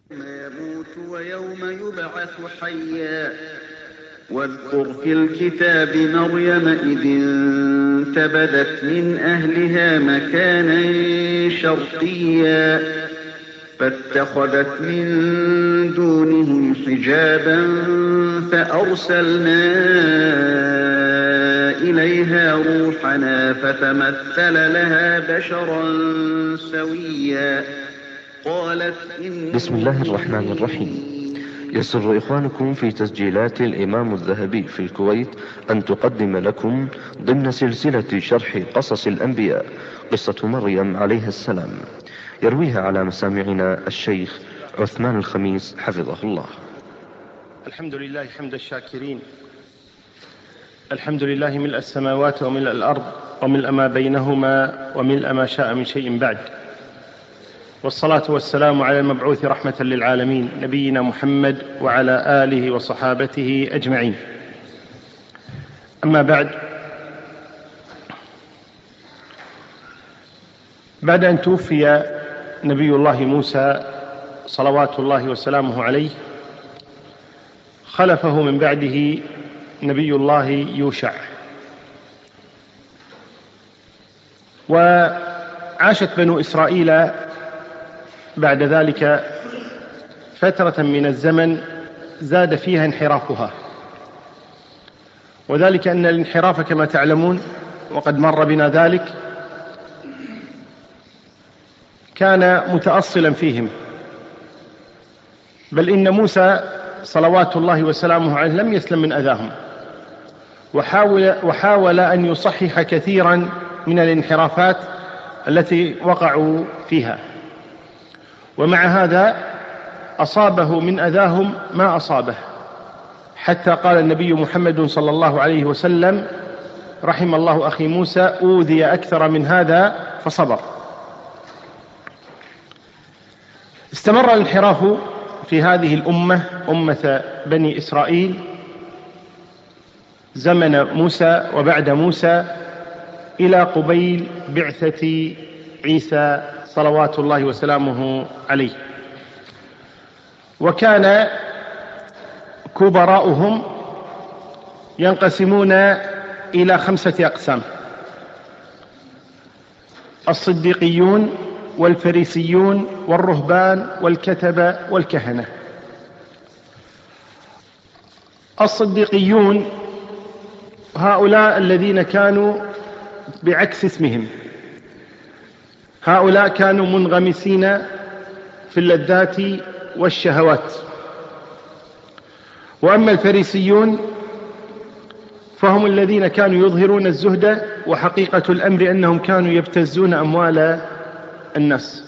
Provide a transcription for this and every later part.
يوم يموت ويوم يبعث حيا. واذكر في الكتاب مريم إذ انتبذت من أهلها مكانا شرقيا فاتخذت من دونهم حجابا فأرسلنا إليها روحنا فتمثل لها بشرا سويا. قالت بسم الله الرحمن الرحيم. يسر إخوانكم في تسجيلات الإمام الذهبي في الكويت أن تقدم لكم ضمن سلسلة شرح قصص الأنبياء قصة مريم عليها السلام، يرويها على مسامعنا الشيخ عثمان الخميس حفظه الله. الحمد لله حمد الشاكرين، الحمد لله ملء السماوات وملء الأرض وملء ما بينهما وملء ما شاء من شيء بعد، والصلاة والسلام على المبعوث رحمة للعالمين نبينا محمد وعلى آله وصحابته أجمعين. أما بعد أن توفي نبي الله موسى صلوات الله وسلامه عليه، خلفه من بعده نبي الله يوشع، وعاشت بنو إسرائيل بعد ذلك فترة من الزمن زاد فيها انحرافها، وذلك أن الانحراف كما تعلمون وقد مر بنا ذلك كان متأصلا فيهم، بل إن موسى صلوات الله وسلامه عليه لم يسلم من أذاهم، وحاول أن يصحح كثيرا من الانحرافات التي وقعوا فيها، ومع هذا أصابه من أذاهم ما أصابه، حتى قال النبي محمد صلى الله عليه وسلم: رحم الله أخي موسى أوذي أكثر من هذا فصبر. استمر الانحراف في هذه الأمة، أمة بني إسرائيل، زمن موسى وبعد موسى إلى قبيل بعثة عيسى صلوات الله وسلامه عليه. وكان كبراؤهم ينقسمون إلى 5 أقسام: الصديقيون والفريسيون والرهبان والكتبة والكهنة. الصديقيون هؤلاء الذين كانوا بعكس اسمهم، هؤلاء كانوا منغمسين في اللذات والشهوات. وأما الفريسيون فهم الذين كانوا يظهرون الزهد، وحقيقة الأمر أنهم كانوا يبتزون أموال الناس.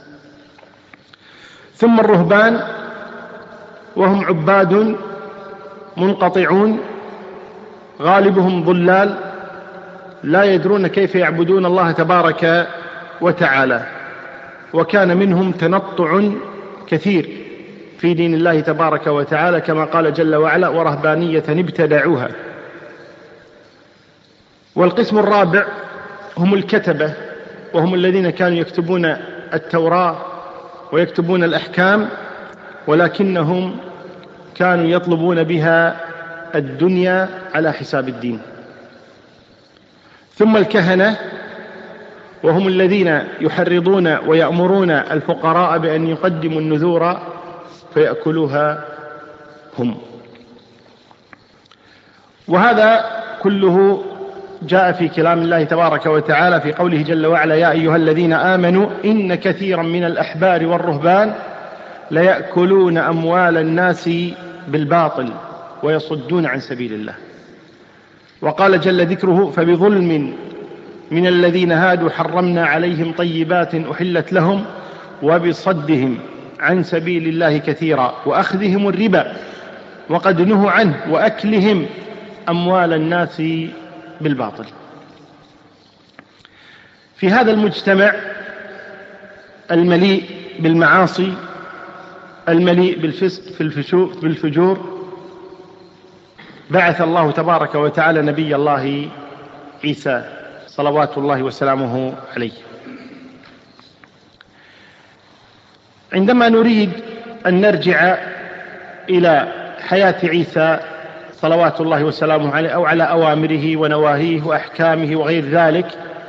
ثم الرهبان وهم عباد منقطعون، غالبهم ضلال لا يدرون كيف يعبدون الله تبارك وتعالى، وكان منهم تنطع كثير في دين الله تبارك وتعالى، كما قال جل وعلا: ورهبانية ابتدعوها. والقسم الرابع هم الكتبة، وهم الذين كانوا يكتبون التوراة ويكتبون الأحكام، ولكنهم كانوا يطلبون بها الدنيا على حساب الدين. ثم الكهنة، وهم الذين يحرضون ويأمرون الفقراء بأن يقدموا النذور فيأكلوها هم. وهذا كله جاء في كلام الله تبارك وتعالى في قوله جل وعلا: يا أيها الذين آمنوا إن كثيرا من الأحبار والرهبان ليأكلون أموال الناس بالباطل ويصدون عن سبيل الله. وقال جل ذكره: فبظلم من الذين هادوا حرمنا عليهم طيبات أحلت لهم وبصدهم عن سبيل الله كثيرا وأخذهم الربا وقد نهوا عنه وأكلهم أموال الناس بالباطل. في هذا المجتمع المليء بالمعاصي، المليء بالفسق بالفجور، بعث الله تبارك وتعالى نبي الله عيسى صلوات الله وسلامه عليه. عندما نريد أن نرجع إلى حياة عيسى صلوات الله وسلامه عليه، أو على أوامره ونواهيه وأحكامه وغير ذلك،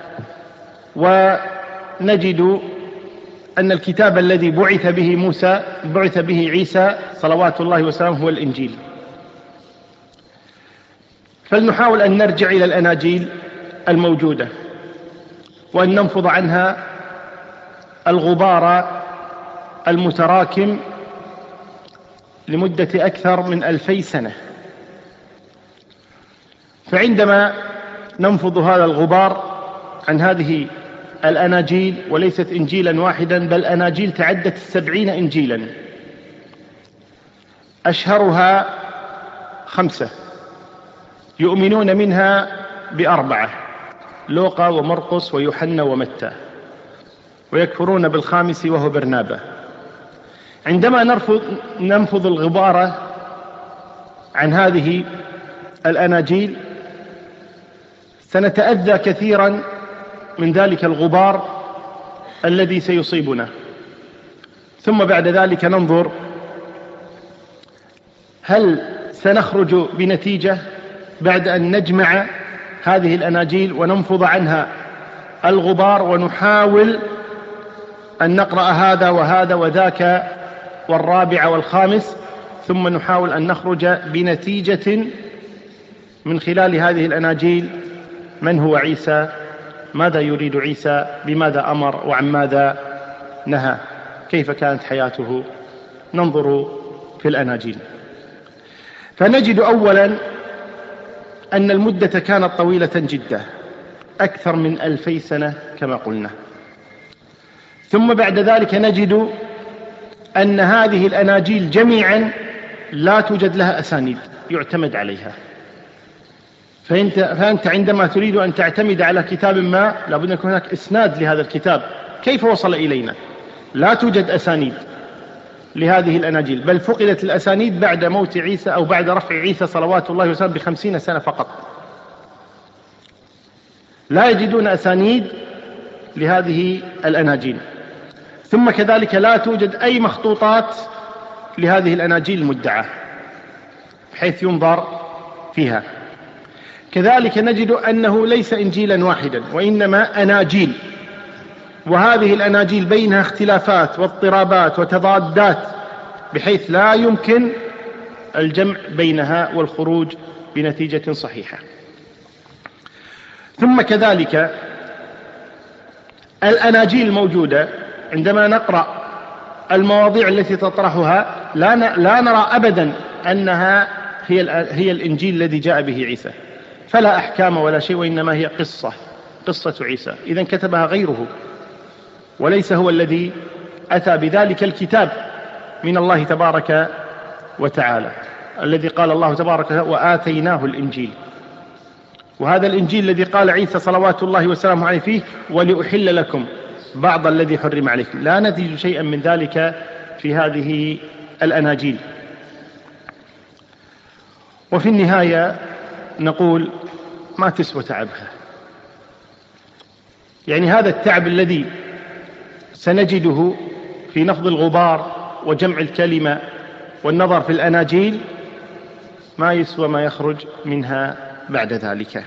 ونجد أن الكتاب الذي بعث به عيسى صلوات الله وسلامه هو الإنجيل. فلنحاول أن نرجع إلى الأناجيل الموجودة وأن ننفض عنها الغبار المتراكم لمدة أكثر من 2000 سنة. فعندما ننفض هذا الغبار عن هذه الأناجيل، وليست إنجيلا واحدا بل أناجيل تعدت 70 إنجيلا، أشهرها 5 يؤمنون منها ب4: لوقا ومرقس ويوحنا ومتى، ويكفرون بالخامس وهو برنابا. عندما ننفض الغبار عن هذه الأناجيل سنتأذى كثيرا من ذلك الغبار الذي سيصيبنا، ثم بعد ذلك ننظر هل سنخرج بنتيجة بعد أن نجمع هذه الأناجيل وننفض عنها الغبار، ونحاول أن نقرأ هذا وهذا وذاك والرابع والخامس، ثم نحاول أن نخرج بنتيجة من خلال هذه الأناجيل: من هو عيسى؟ ماذا يريد عيسى؟ بماذا أمر وعن ماذا نهى؟ كيف كانت حياته؟ ننظر في الأناجيل فنجد أولا أن المدة كانت طويلة جدا، أكثر من 2000 سنة كما قلنا. ثم بعد ذلك نجد أن هذه الأناجيل جميعا لا توجد لها أسانيد يعتمد عليها. فأنت عندما تريد أن تعتمد على كتاب ما لابد أن يكون هناك إسناد لهذا الكتاب، كيف وصل إلينا؟ لا توجد أسانيد لهذه الأناجيل، بل فقدت الأسانيد بعد موت عيسى أو بعد رفع عيسى صلوات الله وسلامه ب50 سنة فقط. لا يجدون أسانيد لهذه الأناجيل. ثم كذلك لا توجد أي مخطوطات لهذه الأناجيل المدعاة بحيث ينظر فيها. كذلك نجد أنه ليس إنجيلا واحدا وإنما أناجيل، وهذه الأناجيل بينها اختلافات واضطرابات وتضادات بحيث لا يمكن الجمع بينها والخروج بنتيجة صحيحة. ثم كذلك الأناجيل الموجودة عندما نقرأ المواضيع التي تطرحها لا نرى أبدا أنها هي الإنجيل الذي جاء به عيسى، فلا أحكام ولا شيء، وإنما هي قصة عيسى. إذن كتبها غيره وليس هو الذي أتى بذلك الكتاب من الله تبارك وتعالى، الذي قال الله تبارك وتعالى: وآتيناه الإنجيل. وهذا الإنجيل الذي قال عيسى صلوات الله وسلامه عليه فيه: ولأحل لكم بعض الذي حرم عليكم. لا نجد شيئا من ذلك في هذه الأناجيل. وفي النهاية نقول ما تسوى تعبها. يعني هذا التعب الذي سنجده في نفض الغبار وجمع الكلمة والنظر في الأناجيل ما يسوى ما يخرج منها بعد ذلك.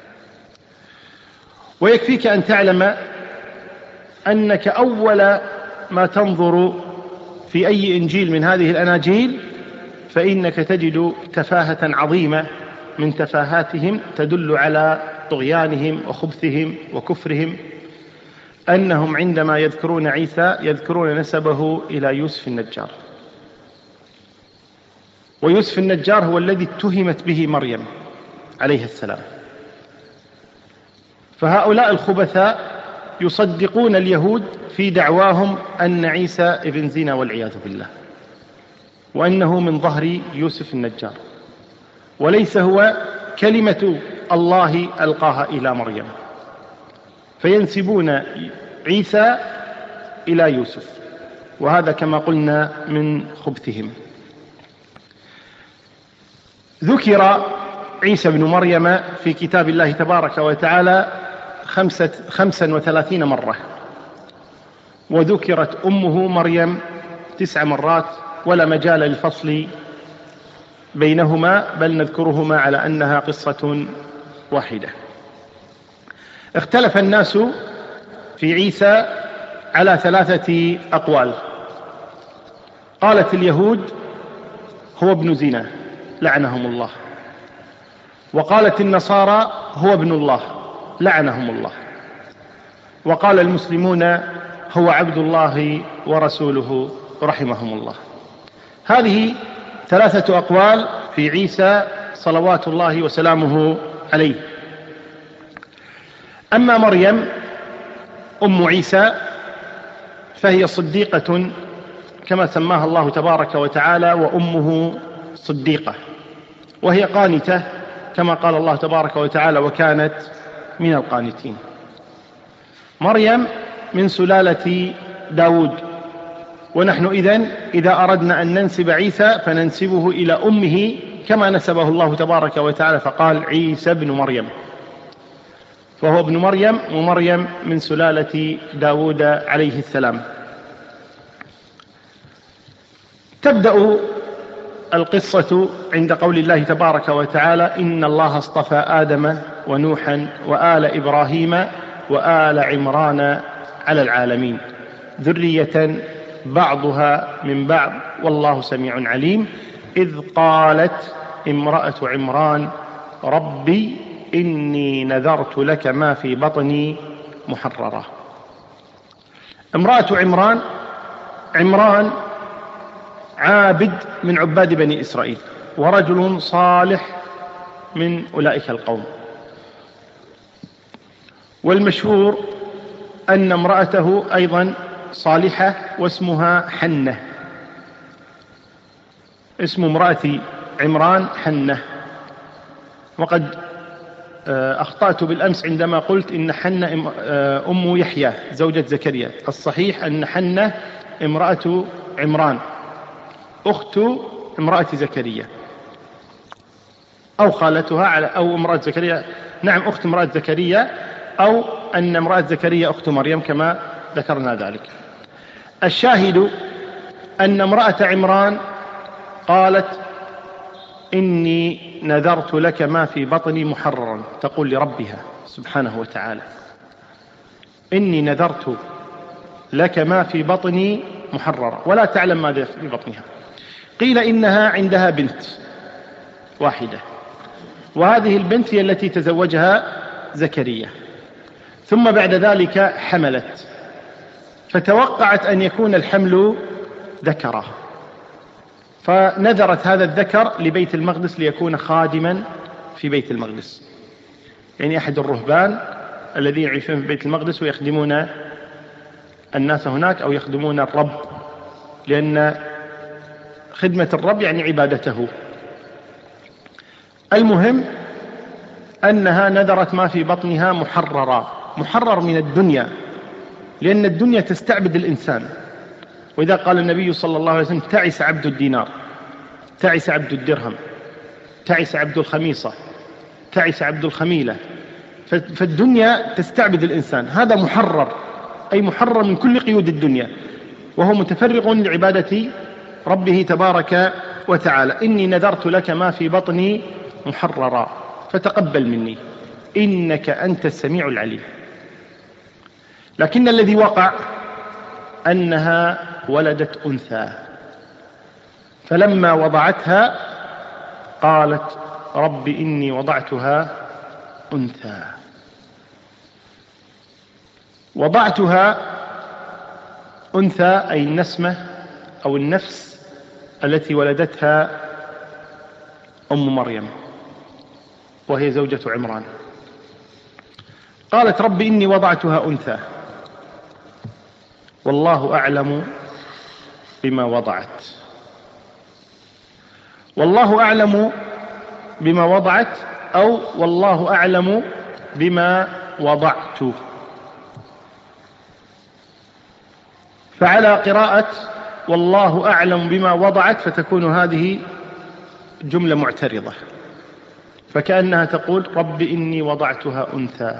ويكفيك أن تعلم أنك أول ما تنظر في أي إنجيل من هذه الأناجيل فإنك تجد تفاهة عظيمة من تفاهاتهم تدل على طغيانهم وخبثهم وكفرهم، أنهم عندما يذكرون عيسى يذكرون نسبه إلى يوسف النجار، ويوسف النجار هو الذي اتهمت به مريم عليه السلام. فهؤلاء الخبثاء يصدقون اليهود في دعواهم أن عيسى ابن زنا والعياذ بالله، وأنه من ظهر يوسف النجار، وليس هو كلمة الله ألقاها إلى مريم، فينسبون عيسى إلى يوسف، وهذا كما قلنا من خبثهم. ذكر عيسى بن مريم في كتاب الله تبارك وتعالى 35 مرة، وذكرت أمه مريم 9 مرات ولا مجال للفصل بينهما، بل نذكرهما على أنها قصة واحدة. اختلف الناس في عيسى على 3 أقوال. قالت اليهود هو ابن زنا لعنهم الله، وقالت النصارى هو ابن الله لعنهم الله، وقال المسلمون هو عبد الله ورسوله رحمهم الله. هذه 3 أقوال في عيسى صلوات الله وسلامه عليه. أما مريم أم عيسى فهي صديقة كما سماها الله تبارك وتعالى، وأمه صديقة، وهي قانتة كما قال الله تبارك وتعالى وكانت من القانتين. مريم من سلالة داود، ونحن إذا أردنا أن ننسب عيسى فننسبه إلى أمه كما نسبه الله تبارك وتعالى فقال عيسى بن مريم، فهو ابن مريم، ومريم من سلالة داود عليه السلام. تبدأ القصة عند قول الله تبارك وتعالى إن الله اصطفى آدم ونوحا وآل إبراهيم وآل عمران على العالمين ذرية بعضها من بعض والله سميع عليم. إذ قالت امرأة عمران ربي إني نذرت لك ما في بطني محررة. امرأة عمران عابد من عباد بني إسرائيل، ورجل صالح من أولئك القوم، والمشهور أن امرأته أيضا صالحة واسمها حنة. اسم امرأة عمران حنة، وقد أخطأت بالأمس عندما قلت إن حنة أم يحيى زوجة زكريا. الصحيح أن حنة امرأة عمران أخت امرأة زكريا أو خالتها أو امرأة زكريا، نعم أخت امرأة زكريا، أو أن امرأة زكريا أخت مريم كما ذكرنا ذلك. الشاهد أن امرأة عمران قالت إني نذرت لك ما في بطني محررا، تقول لربها سبحانه وتعالى إني نذرت لك ما في بطني محررا، ولا تعلم ماذا في بطنها. قيل إنها عندها بنت واحدة، وهذه البنت هي التي تزوجها زكريا، ثم بعد ذلك حملت، فتوقعت أن يكون الحمل ذكرا، فنذرت هذا الذكر لبيت المقدس ليكون خادما في بيت المقدس، يعني أحد الرهبان الذين يعيشون في بيت المقدس ويخدمون الناس هناك أو يخدمون الرب، لأن خدمة الرب يعني عبادته. المهم أنها نذرت ما في بطنها محرر من الدنيا، لأن الدنيا تستعبد الإنسان. وإذا قال النبي صلى الله عليه وسلم تعس عبد الدينار، تعس عبد الدرهم، تعس عبد الخميصة، تعس عبد الخميلة، فالدنيا تستعبد الإنسان. هذا محرر، أي محرر من كل قيود الدنيا، وهو متفرغ لعبادة ربه تبارك وتعالى. إني نذرت لك ما في بطني محررا فتقبل مني إنك أنت السميع العليم. لكن الذي وقع أنها ولدت أنثى، فلما وضعتها قالت رب إني وضعتها أنثى. وضعتها أنثى أي النسمة أو النفس التي ولدتها أم مريم وهي زوجة عمران. قالت رب إني وضعتها أنثى والله أعلم بما وضعت. والله أعلم بما وضعت أو والله أعلم بما وضعت. فعلى قراءة والله أعلم بما وضعت فتكون هذه جملة معترضة، فكأنها تقول رب إني وضعتها أنثى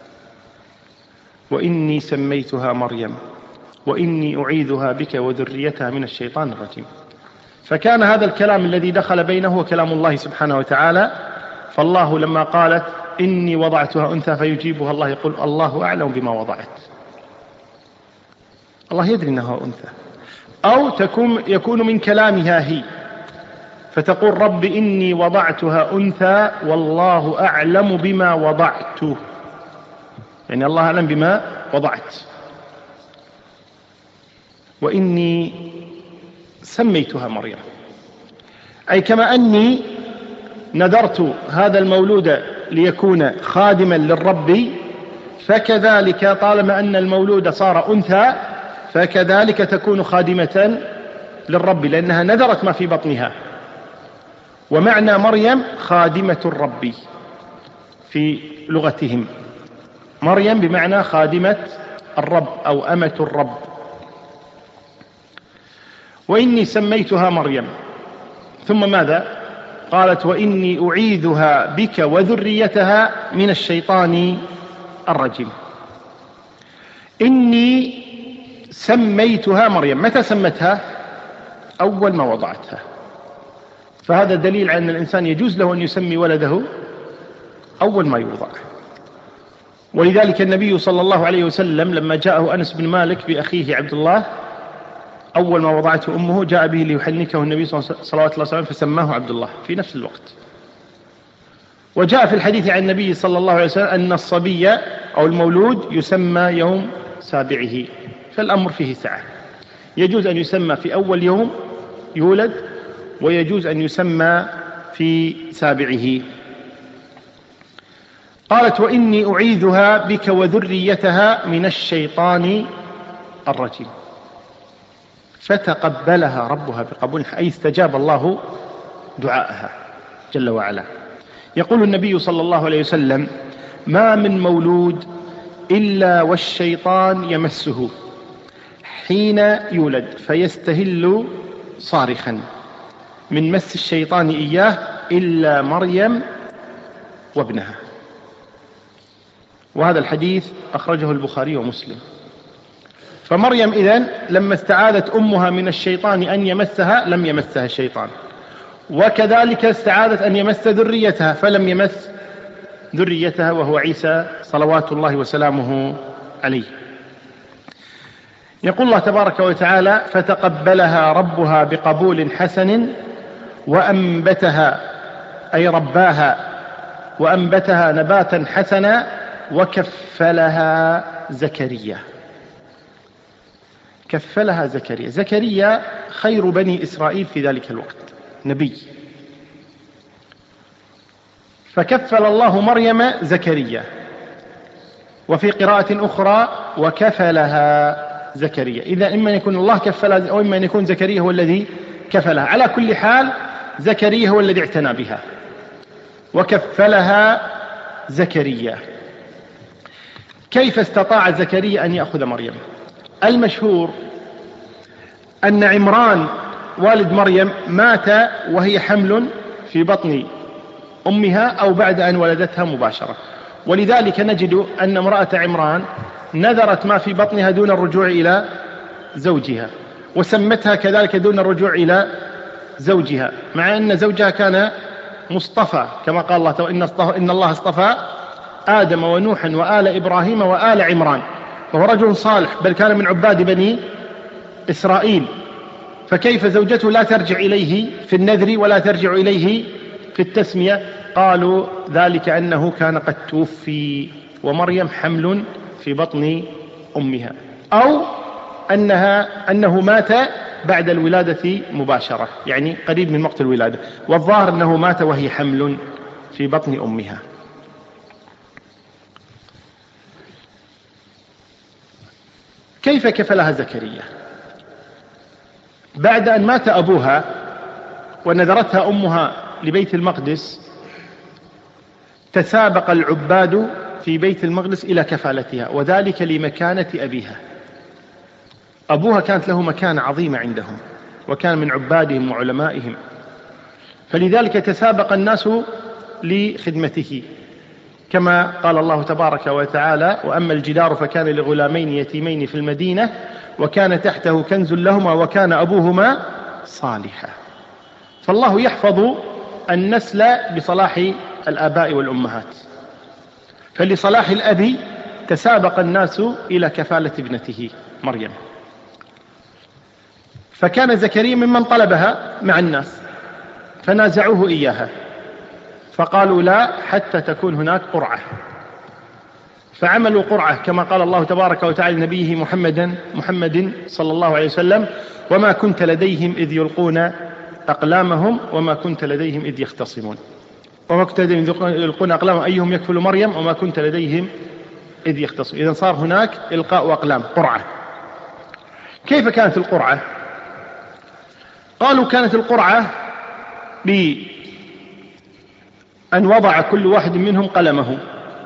وإني سميتها مريم وإني أعيذها بك وذريتها من الشيطان الرجيم. فكان هذا الكلام الذي دخل بينه هو كلام الله سبحانه وتعالى. فالله لما قالت إني وضعتها أنثى فيجيبها الله يقول الله أعلم بما وضعت، الله يدري أنها أنثى. أو يكون من كلامها هي فتقول رب إني وضعتها أنثى والله أعلم بما وضعت، يعني الله أعلم بما وضعت. وإني سميتها مريم، أي كما أني نذرت هذا المولود ليكون خادما للرب، فكذلك طالما أن المولود صار أنثى فكذلك تكون خادمة للرب، لأنها نذرت ما في بطنها. ومعنى مريم خادمة الرب في لغتهم، مريم بمعنى خادمة الرب أو أمة الرب. وإني سميتها مريم، ثم ماذا؟ قالت وإني أعيذها بك وذريتها من الشيطان الرجيم. إني سميتها مريم، متى سمتها؟ أول ما وضعتها. فهذا دليل على أن الإنسان يجوز له أن يسمي ولده أول ما يوضع. ولذلك النبي صلى الله عليه وسلم لما جاءه أنس بن مالك بأخيه عبد الله أول ما وضعته أمه جاء به ليحنكه النبي صلى الله عليه وسلم فسماه عبد الله في نفس الوقت. وجاء في الحديث عن النبي صلى الله عليه وسلم أن الصبي أو المولود يسمى يوم سابعه، فالأمر فيه سعة، يجوز أن يسمى في أول يوم يولد ويجوز أن يسمى في سابعه. قالت وإني أعيذها بك وذريتها من الشيطان الرجيم، فتقبلها ربها بقبول، أي استجاب الله دعاءها جل وعلا. يقول النبي صلى الله عليه وسلم ما من مولود إلا والشيطان يمسه حين يولد فيستهل صارخا من مس الشيطان إياه إلا مريم وابنها. وهذا الحديث أخرجه البخاري ومسلم. فمريم إذن لما استعاذت أمها من الشيطان أن يمسها لم يمسها الشيطان، وكذلك استعاذت أن يمس ذريتها فلم يمس ذريتها وهو عيسى صلوات الله وسلامه عليه. يقول الله تبارك وتعالى فتقبلها ربها بقبول حسن وأنبتها، أي رباها وأنبتها نباتا حسنا وكفلها زكريا. كفلها زكريا، زكريا خير بني إسرائيل في ذلك الوقت، نبي، فكفل الله مريم زكريا. وفي قراءة أخرى وكفلها زكريا. إذا إما يكون الله كفلها أو إما يكون زكريا هو الذي كفلها. على كل حال زكريا هو الذي اعتنى بها. وكفلها زكريا. كيف استطاع زكريا أن يأخذ مريم؟ المشهور أن عمران والد مريم مات وهي حمل في بطن أمها أو بعد أن ولدتها مباشرة، ولذلك نجد أن امرأة عمران نذرت ما في بطنها دون الرجوع إلى زوجها، وسمتها كذلك دون الرجوع إلى زوجها، مع أن زوجها كان مصطفى كما قال الله إن الله اصطفى آدم ونوحا وآل إبراهيم وآل عمران، فهو رجل صالح بل كان من عباد بني إسرائيل. فكيف زوجته لا ترجع إليه في النذر ولا ترجع إليه في التسمية؟ قالوا ذلك أنه كان قد توفي ومريم حمل في بطن أمها، أو أنه مات بعد الولادة مباشرة، يعني قريب من وقت الولادة، والظاهر أنه مات وهي حمل في بطن أمها. كيف كفلها زكريا؟ بعد أن مات أبوها ونذرتها أمها لبيت المقدس تسابق العباد في بيت المقدس إلى كفالتها، وذلك لمكانة أبيها. أبوها كانت له مكانة عظيمة عندهم وكان من عبادهم وعلمائهم، فلذلك تسابق الناس لخدمته، كما قال الله تبارك وتعالى وأما الجدار فكان لغلامين يتيمين في المدينة وكان تحته كنز لهما وكان أبوهما صالحا. فالله يحفظ النسل بصلاح الآباء والأمهات. فلصلاح الأب تسابق الناس إلى كفالة ابنته مريم، فكان زكريا ممن طلبها مع الناس فنازعوه إياها، فقالوا لا حتى تكون هناك قرعة، فعملوا قرعة كما قال الله تبارك وتعالى لنبيه محمد صلى الله عليه وسلم: وما كنت لديهم إذ يلقون أقلامهم وما كنت لديهم إذ يختصمون. وما كنت لديهم إذ يلقون أقلامهم أيهم يكفل مريم وما كنت لديهم إذ يختصمون. إذن صار هناك إلقاء أقلام، قرعة. كيف كانت القرعة؟ قالوا كانت القرعة بأن وضع كل واحد منهم قلمه،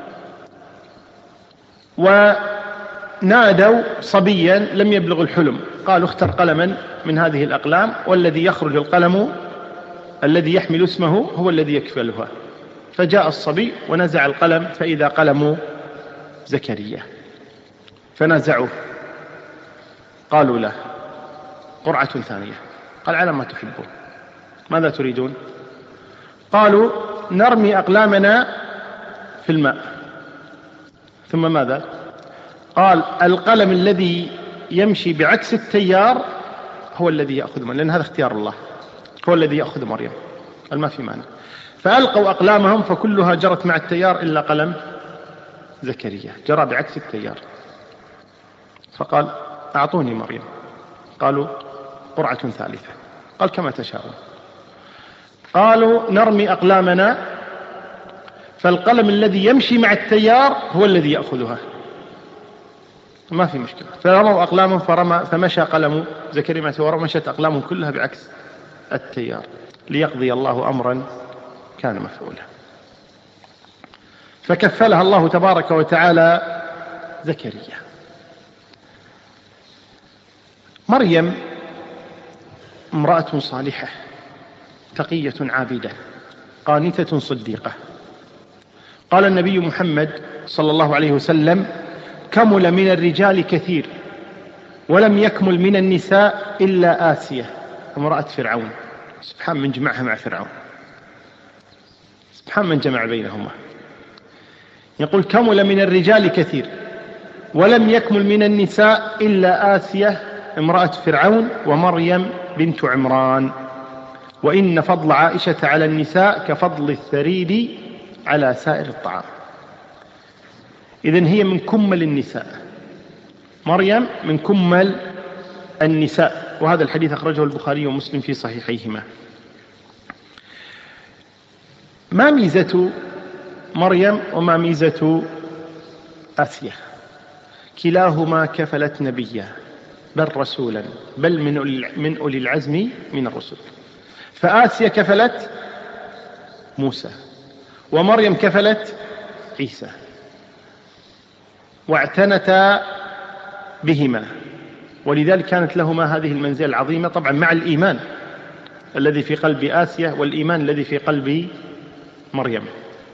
ونادوا صبيا لم يبلغ الحلم، قالوا اختر قلما من هذه الأقلام، والذي يخرج القلم الذي يحمل اسمه هو الذي يكفلها. فجاء الصبي ونزع القلم فإذا قلم زكريا، فنزعوه. قالوا له: قرعة ثانية. قال: على ما تحبون، ماذا تريدون؟ قالوا: نرمي أقلامنا في الماء. ثم ماذا؟ قال: القلم الذي يمشي بعكس التيار هو الذي يأخذ مريم، لأن هذا اختيار الله، هو الذي يأخذ مريم. قال: ما في معنى. فألقوا أقلامهم فكلها جرت مع التيار إلا قلم زكريا، جرى بعكس التيار. فقال: أعطوني مريم. قالوا: قرعة ثالثة. قال: كما تشاءون. قالوا: نرمي أقلامنا، فالقلم الذي يمشي مع التيار هو الذي يأخذها، ما في مشكلة. فرموا أقلامهم فمشى قلم زكريا ومشت أقلامهم كلها بعكس التيار، ليقضي الله أمرا كان مفعولا. فكفلها الله تبارك وتعالى زكريا. مريم امرأة صالحة تقية عابدة قانتة صديقة. قال النبي محمد صلى الله عليه وسلم: كمل من الرجال كثير ولم يكمل من النساء إلا آسية امرأة فرعون. سبحان من جمعها مع فرعون، سبحان من جمع بينهما. يقول: كمل من الرجال كثير ولم يكمل من النساء إلا آسية امرأة فرعون ومريم بنت عمران، وإن فضل عائشة على النساء كفضل الثريد على سائر الطعام. إذن هي من كمل النساء، مريم من كمل النساء، وهذا الحديث أخرجه البخاري ومسلم في صحيحيهما. ما ميزة مريم وما ميزة آسيا؟ كلاهما كفلت نبيا بل رسولا، بل من أولي العزم من الرسل. فآسيا كفلت موسى ومريم كفلت عيسى، واعتنتا بهما، ولذلك كانت لهما هذه المنزلة العظيمة، طبعا مع الإيمان الذي في قلب آسيا والإيمان الذي في قلب مريم.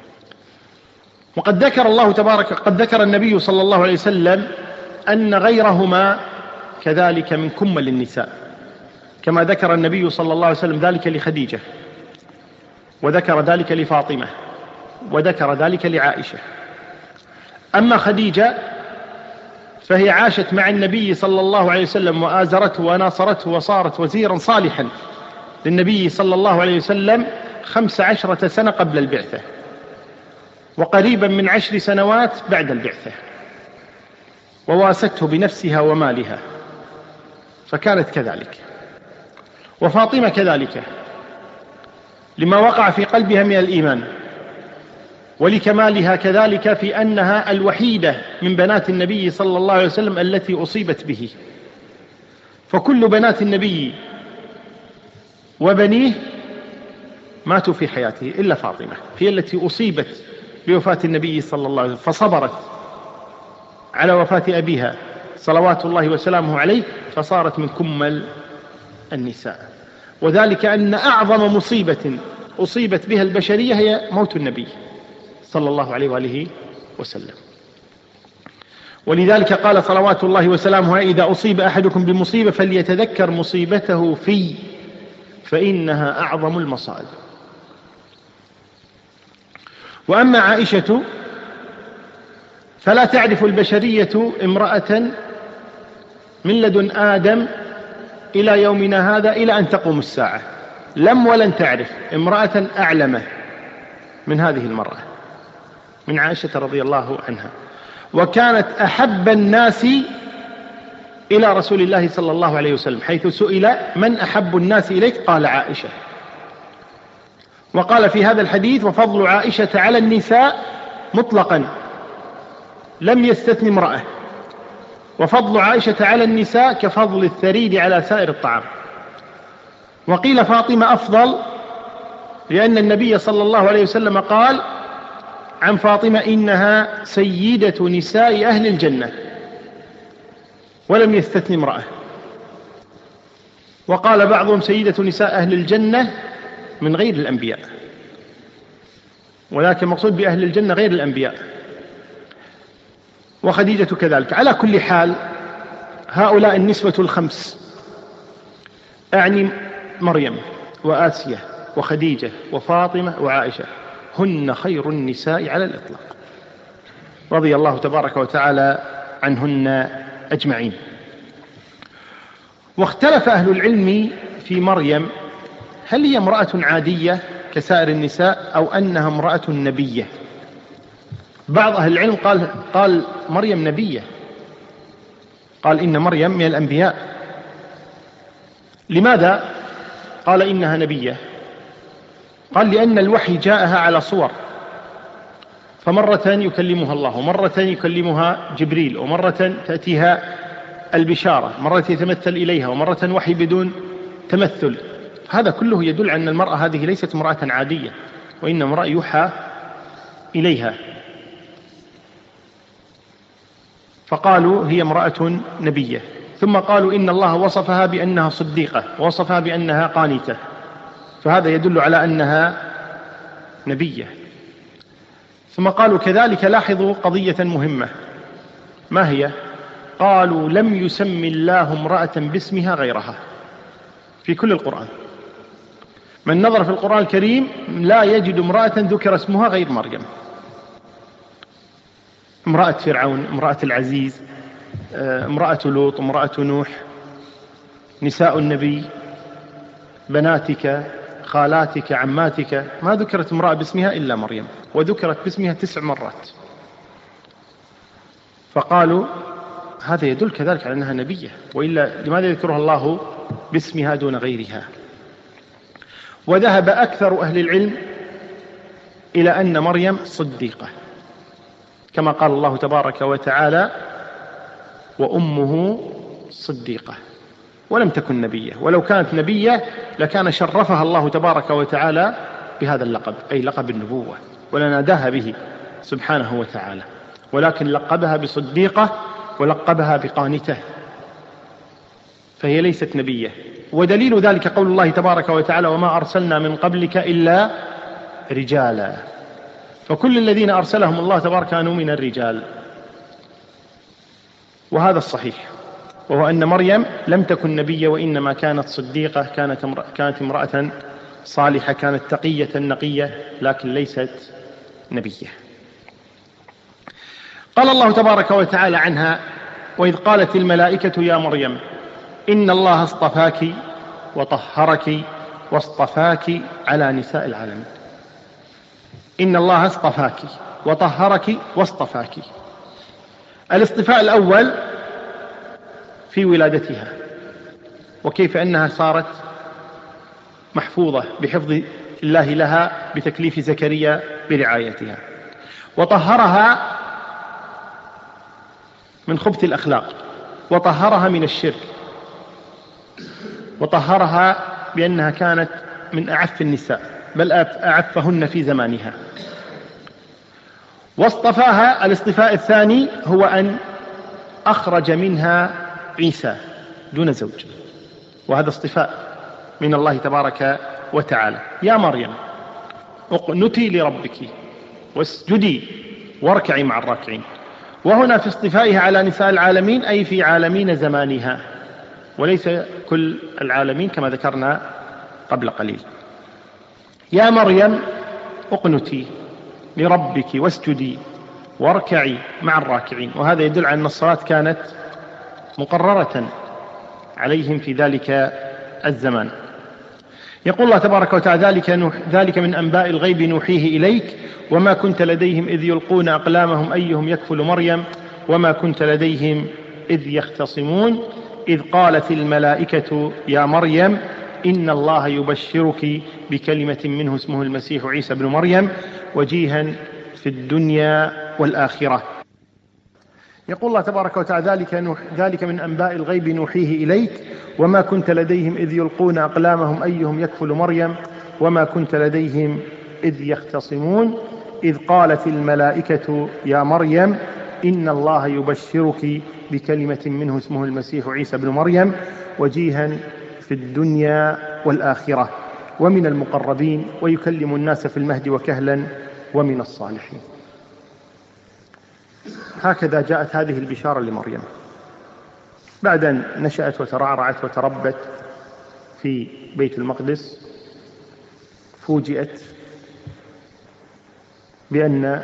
وقد ذكر الله تبارك قد ذكر النبي صلى الله عليه وسلم أن غيرهما كذلك من كمل النساء، كما ذكر النبي صلى الله عليه وسلم ذلك لخديجة، وذكر ذلك لفاطمة، وذكر ذلك لعائشة. أما خديجة فهي عاشت مع النبي صلى الله عليه وسلم وآزرته وناصرته وصارت وزيرا صالحا للنبي صلى الله عليه وسلم 15 سنة قبل البعثة، وقريبا من 10 سنوات بعد البعثة، وواسته بنفسها ومالها، فكانت كذلك. وفاطمة كذلك لما وقع في قلبها من الإيمان، ولكمالها كذلك في أنها الوحيدة من بنات النبي صلى الله عليه وسلم التي أصيبت به. فكل بنات النبي وبنيه ماتوا في حياته إلا فاطمة، هي التي أصيبت بوفاة النبي صلى الله عليه وسلم، فصبرت على وفاة أبيها صلوات الله وسلامه عليه، فصارت من كمل النساء. وذلك أن أعظم مصيبة أصيبت بها البشرية هي موت النبي صلى الله عليه وآله وسلم. ولذلك قال صلوات الله وسلامه: إذا أصيب أحدكم بمصيبة فليتذكر مصيبته في، فإنها أعظم المصائب. وأما عائشة فلا تعرف البشرية امرأة من لدن آدم إلى يومنا هذا إلى أن تقوم الساعة، لم ولن تعرف امرأة أعلم من هذه المرأة، من عائشة رضي الله عنها. وكانت أحب الناس إلى رسول الله صلى الله عليه وسلم، حيث سئل من أحب الناس إليك قال عائشة. وقال في هذا الحديث: وفضل عائشة على النساء مطلقا لم يستثن امرأة، وفضل عائشة على النساء كفضل الثريد على سائر الطعام. وقيل فاطمة أفضل، لأن النبي صلى الله عليه وسلم قال عن فاطمة: إنها سيدة نساء أهل الجنة، ولم يستثن امرأة. وقال بعضهم: سيدة نساء أهل الجنة من غير الأنبياء، ولكن المقصود بأهل الجنة غير الأنبياء، وخديجة كذلك. على كل حال هؤلاء النسبة الخمس، أعني مريم وآسية وخديجة وفاطمة وعائشة، هن خير النساء على الإطلاق، رضي الله تبارك وتعالى عنهن أجمعين. واختلف أهل العلم في مريم، هل هي امرأة عادية كسائر النساء أو أنها امرأة نبية؟ بعض أهل العلم قال مريم نبية، قال إن مريم من الأنبياء. لماذا قال إنها نبية؟ قال لأن الوحي جاءها على صور، فمرة يكلمها الله، ومرة يكلمها جبريل، ومرة تأتيها البشارة، مرة يتمثل إليها، ومرة وحي بدون تمثل. هذا كله يدل على أن المرأة هذه ليست امرأة عادية، وإن امرأة يوحى إليها. فقالوا هي امرأة نبية. ثم قالوا إن الله وصفها بأنها صديقة، ووصفها بأنها قانتة، فهذا يدل على أنها نبية. ثم قالوا كذلك لاحظوا قضية مهمة، ما هي؟ قالوا لم يسم الله امرأة باسمها غيرها في كل القرآن. من نظر في القرآن الكريم لا يجد امرأة ذكر اسمها غير مريم. امرأة فرعون، امرأة العزيز، امرأة لوط، امرأة نوح، نساء النبي، بناتك، خالاتك، عماتك، ما ذكرت امرأة باسمها إلا مريم، وذكرت باسمها 9 مرات. فقالوا هذا يدل كذلك على أنها نبية، وإلا لماذا يذكرها الله باسمها دون غيرها؟ وذهب أكثر أهل العلم إلى أن مريم صديقة، كما قال الله تبارك وتعالى: وأمه صديقة، ولم تكن نبية. ولو كانت نبية لكان شرفها الله تبارك وتعالى بهذا اللقب، أي لقب النبوة، ولناداها به سبحانه وتعالى، ولكن لقبها بصديقة ولقبها بقانتة، فهي ليست نبية. ودليل ذلك قول الله تبارك وتعالى: وما أرسلنا من قبلك إلا رجالا. فكل الذين أرسلهم الله تبارك كانوا من الرجال، وهذا الصحيح، وهو أن مريم لم تكن نبية، وإنما كانت صديقة، كانت امرأة صالحة، كانت تقية نقية، لكن ليست نبية. قال الله تبارك وتعالى عنها: وإذ قالت الملائكة يا مريم إن الله اصطفاك وطهرك واصطفاك على نساء العالمين. إن الله اصطفاك وطهرك واصطفاك. الاصطفاء الأول في ولادتها، وكيف أنها صارت محفوظة بحفظ الله لها بتكليف زكريا برعايتها، وطهرها من خبث الأخلاق، وطهرها من الشرك، وطهرها بأنها كانت من أعف النساء، بل أعفهن في زمانها. واصطفاها الاصطفاء الثاني هو أن أخرج منها عيسى دون زوج، وهذا اصطفاء من الله تبارك وتعالى: يا مريم اقنتي لربك واسجدي واركعي مع الراكعين. وهنا في اصطفائها على نساء العالمين أي في عالمين زمانها، وليس كل العالمين كما ذكرنا قبل قليل. يا مريم اقنتي لربك واسجدي واركعي مع الراكعين. وهذا يدل على أن الصلاة كانت مقررة عليهم في ذلك الزمان. يقول الله تبارك وتعالى: ذلك من أنباء الغيب نوحيه إليك وما كنت لديهم إذ يلقون أقلامهم أيهم يكفل مريم وما كنت لديهم إذ يختصمون إذ قالت الملائكة يا مريم إن الله يبشرك بكلمة منه اسمه المسيح عيسى بن مريم وجيها في الدنيا والآخرة. يقول الله تبارك وتعالى: ذلك من أنباء الغيب نوحيه إليك وما كنت لديهم إذ يلقون أقلامهم أيهم يكفل مريم وما كنت لديهم إذ يختصمون إذ قالت الملائكة يا مريم إن الله يبشرك بكلمة منه اسمه المسيح عيسى بن مريم وجيها في الدنيا والآخرة ومن المقربين ويكلم الناس في المهد وكهلا ومن الصالحين. هكذا جاءت هذه البشارة لمريم بعد أن نشأت وترعرعت وتربت في بيت المقدس. فوجئت بأن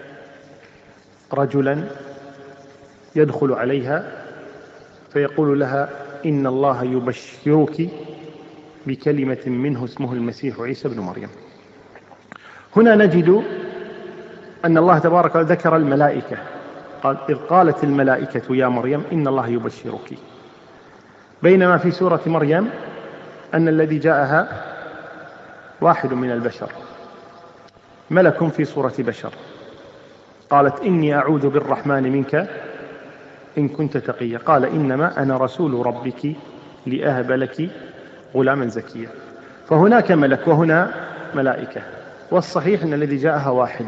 رجلا يدخل عليها فيقول لها إن الله يبشرك بكلمة منه اسمه المسيح عيسى بن مريم. هنا نجد أن الله تبارك وتعالى ذكر الملائكة، قال إذ قالت الملائكة يا مريم إن الله يبشرك، بينما في سورة مريم أن الذي جاءها واحد من البشر، ملك في صورة بشر، قالت إني أعوذ بالرحمن منك إن كنت تقيا، قال إنما أنا رسول ربك لأهب لك غلاما زكيا. فهناك ملك وهنا ملائكة، والصحيح أن الذي جاءها واحد.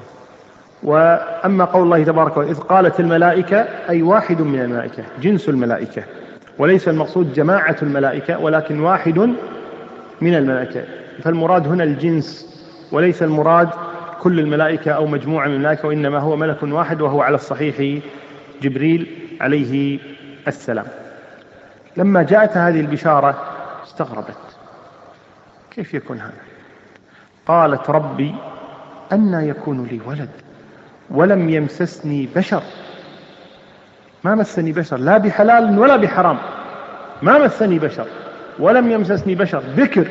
وأما قول الله تبارك وتعالى إذ قالت الملائكة أي واحد من الملائكة، جنس الملائكة، وليس المقصود جماعة الملائكة ولكن واحد من الملائكة، فالمراد هنا الجنس وليس المراد كل الملائكة أو مجموعة من الملائكة، وإنما هو ملك واحد وهو على الصحيح جبريل عليه السلام. لما جاءت هذه البشارة استغربت، كيف يكون هذا؟ قالت ربي أنى يكون لي ولد ولم يمسسني بشر، ما مسني بشر لا بحلال ولا بحرام، ما مسني بشر ولم يمسسني بشر، بكر.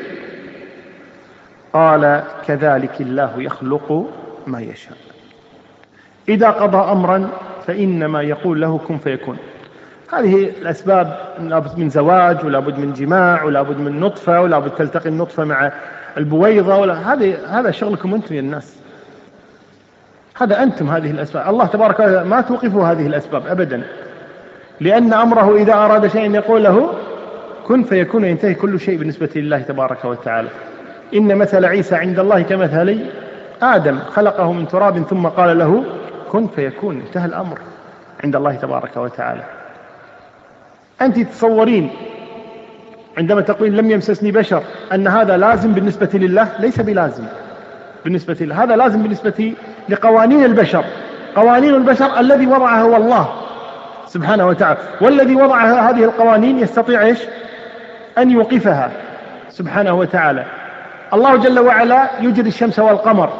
قال كذلك الله يخلق ما يشاء، إذا قضى أمرا فإنما يقول له كن فيكون. هذه الأسباب، لابد من زواج ولابد من جماع ولابد من نطفة ولابد تلتقي النطفة مع البويضة، هذا شغلكم أنتم يا الناس، هذا أنتم هذه الأسباب. الله تبارك وتعالى ما توقفوا هذه الأسباب أبدا، لأن أمره إذا أراد شيئا يقول له كن فيكون، ينتهي كل شيء بالنسبة لله تبارك وتعالى. إن مثل عيسى عند الله كمثل آدم، خلقه من تراب ثم قال له كن فيكون، انتهى الأمر عند الله تبارك وتعالى. أنت تتصورين عندما تقول لم يمسسني بشر أن هذا لازم بالنسبة لله؟ ليس بلازم بالنسبة لله، هذا لازم بالنسبة لقوانين البشر. قوانين البشر الذي وضعها هو الله سبحانه وتعالى، والذي وضع هذه القوانين يستطيع إيش؟ أن يوقفها سبحانه وتعالى. الله جل وعلا يجري الشمس والقمر،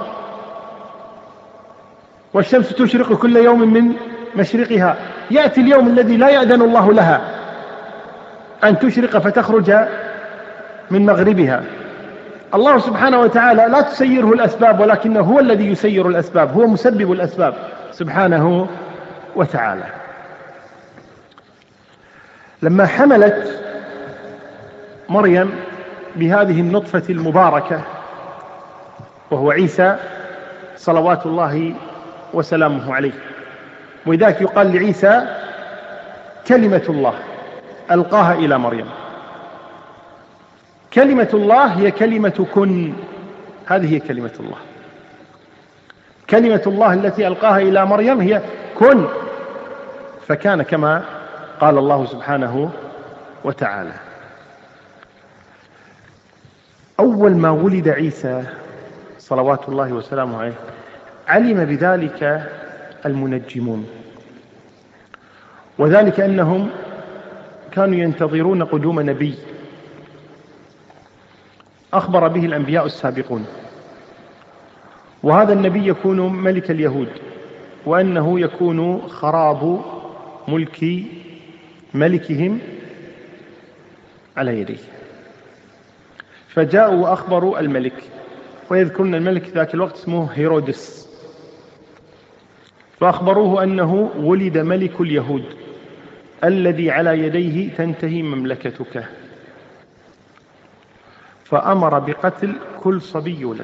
والشمس تشرق كل يوم من مشرقها، يأتي اليوم الذي لا يأذن الله لها أن تشرق فتخرج من مغربها. الله سبحانه وتعالى لا تسيره الأسباب، ولكنه هو الذي يسير الأسباب، هو مسبب الأسباب سبحانه وتعالى. لما حملت مريم بهذه النطفة المباركة وهو عيسى صلوات الله وسلامه عليه، ولذلك يقال لعيسى كلمة الله ألقاها إلى مريم. كلمة الله هي كلمة كن، هذه هي كلمة الله. كلمة الله التي ألقاها إلى مريم هي كن، فكان كما قال الله سبحانه وتعالى. أول ما ولد عيسى صلوات الله وسلامه عليه علم بذلك المنجمون، وذلك أنهم كانوا ينتظرون قدوم نبي، أخبر به الأنبياء السابقون، وهذا النبي يكون ملك اليهود، وأنه يكون خراب ملك ملكهم على يديه. فجاءوا وأخبروا الملك، ويذكرون الملك ذاك الوقت اسمه هيرودس، فأخبروه أنه ولد ملك اليهود الذي على يديه تنتهي مملكتك، فأمر بقتل كل صبي يولد،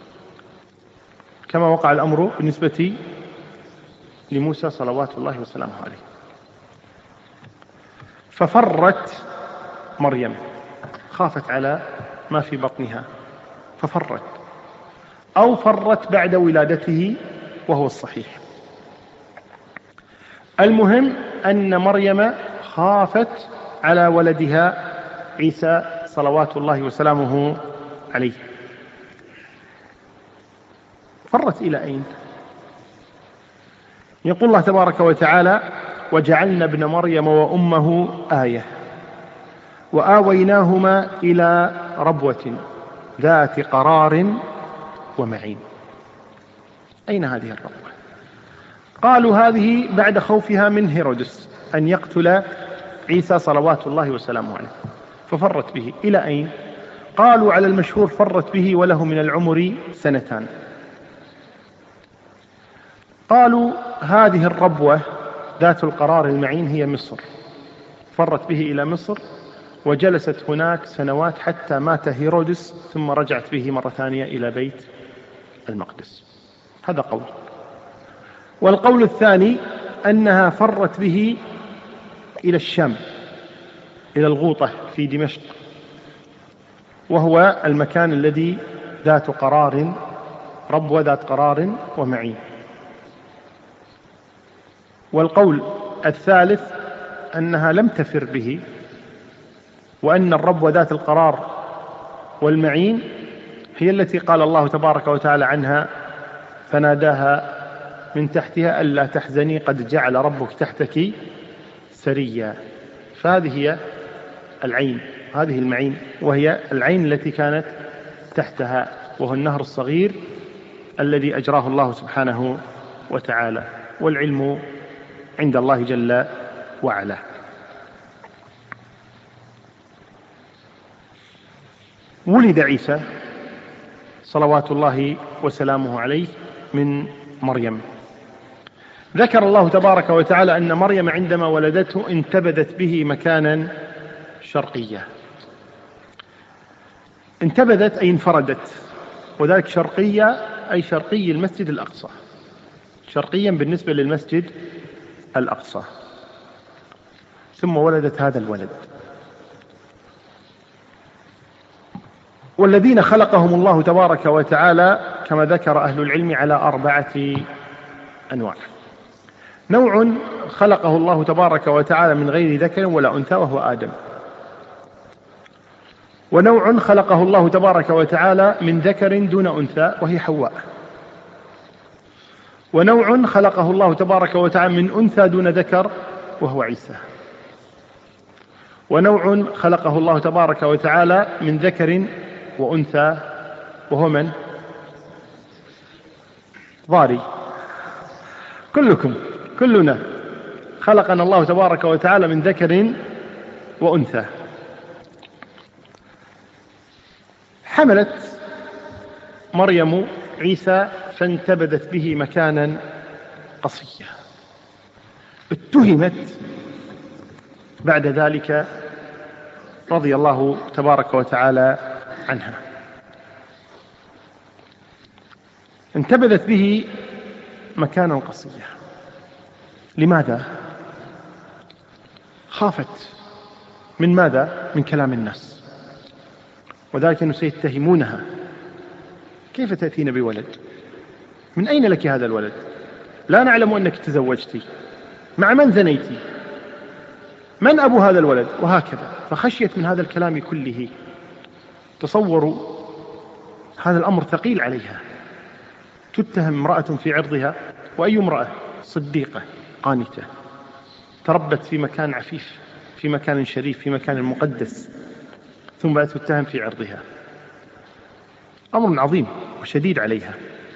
كما وقع الأمر بالنسبة لموسى صلوات الله وسلامه عليه. ففرت مريم، خافت على ما في بطنها ففرت، أو فرت بعد ولادته وهو الصحيح. المهم أن مريم خافت على ولدها عيسى صلوات الله وسلامه عليه. فرت إلى أين؟ يقول الله تبارك وتعالى: وجعلنا ابن مريم وأمه آية وآويناهما إلى ربوة ذات قرار ومعين. أين هذه الربوة؟ قالوا هذه بعد خوفها من هيرودس أن يقتل عيسى صلوات الله وسلامه عليه، ففرت به. إلى أين؟ قالوا على المشهور فرت به وله من العمر 2 سنين. قالوا هذه الربوة ذات القرار المعين هي مصر، فرت به إلى مصر وجلست هناك سنوات حتى مات هيرودس، ثم رجعت به مرة ثانية إلى بيت المقدس. هذا قول. والقول الثاني أنها فرت به إلى الشام، إلى الغوطة في دمشق، وهو المكان الذي ذات قرار، ربوة ذات قرار ومعين. والقول الثالث أنها لم تفر به، وأن الربوة ذات القرار والمعين هي التي قال الله تبارك وتعالى عنها: فناداها من تحتها ألا تحزني قد جعل ربك تحتك سريا. فهذه هي العين، هذه المعين، وهي العين التي كانت تحتها، وهو النهر الصغير الذي أجراه الله سبحانه وتعالى، والعلم عند الله جل وعلا. ولد عيسى صلوات الله وسلامه عليه من مريم. ذكر الله تبارك وتعالى أن مريم عندما ولدته انتبذت به مكانا شرقيا. انتبذت أي انفردت، وذلك شرقية أي شرقي المسجد الأقصى، شرقيا بالنسبة للمسجد الأقصى. ثم ولدت هذا الولد، والذين خلقهم الله تبارك وتعالى كما ذكر أهل العلم على 4 أنواع. نوع خلقه الله تبارك وتعالى من غير ذكر ولا أنثى وهو آدم، ونوع خلقه الله تبارك وتعالى من ذكر دون أنثى وهي حواء، ونوع خلقه الله تبارك وتعالى من أنثى دون ذكر وهو عيسى، ونوع خلقه الله تبارك وتعالى من ذكر وأنثى وهو من؟ ضاري. كلنا خلقنا الله تبارك وتعالى من ذكر وأنثى. حملت مريم عيسى فانتبذت به مكانا قصيا، اتهمت بعد ذلك رضي الله تبارك وتعالى عنها. انتبذت به مكانا قصيا. لماذا؟ خافت من ماذا؟ من كلام الناس، وذلك أنه سيتهمونها: كيف تأتين بولد؟ من أين لك هذا الولد؟ لا نعلم أنك تزوجتي، مع من زنيتي؟ من أبو هذا الولد؟ وهكذا. فخشيت من هذا الكلام كله. تصوروا هذا الأمر ثقيل عليها، تتهم امرأة في عرضها، وأي امرأة صديقة قانتة تربت في مكان عفيف، في مكان شريف، في مكان مقدس، ثم تتهم في عرضها. أمر عظيم وشديد عليها،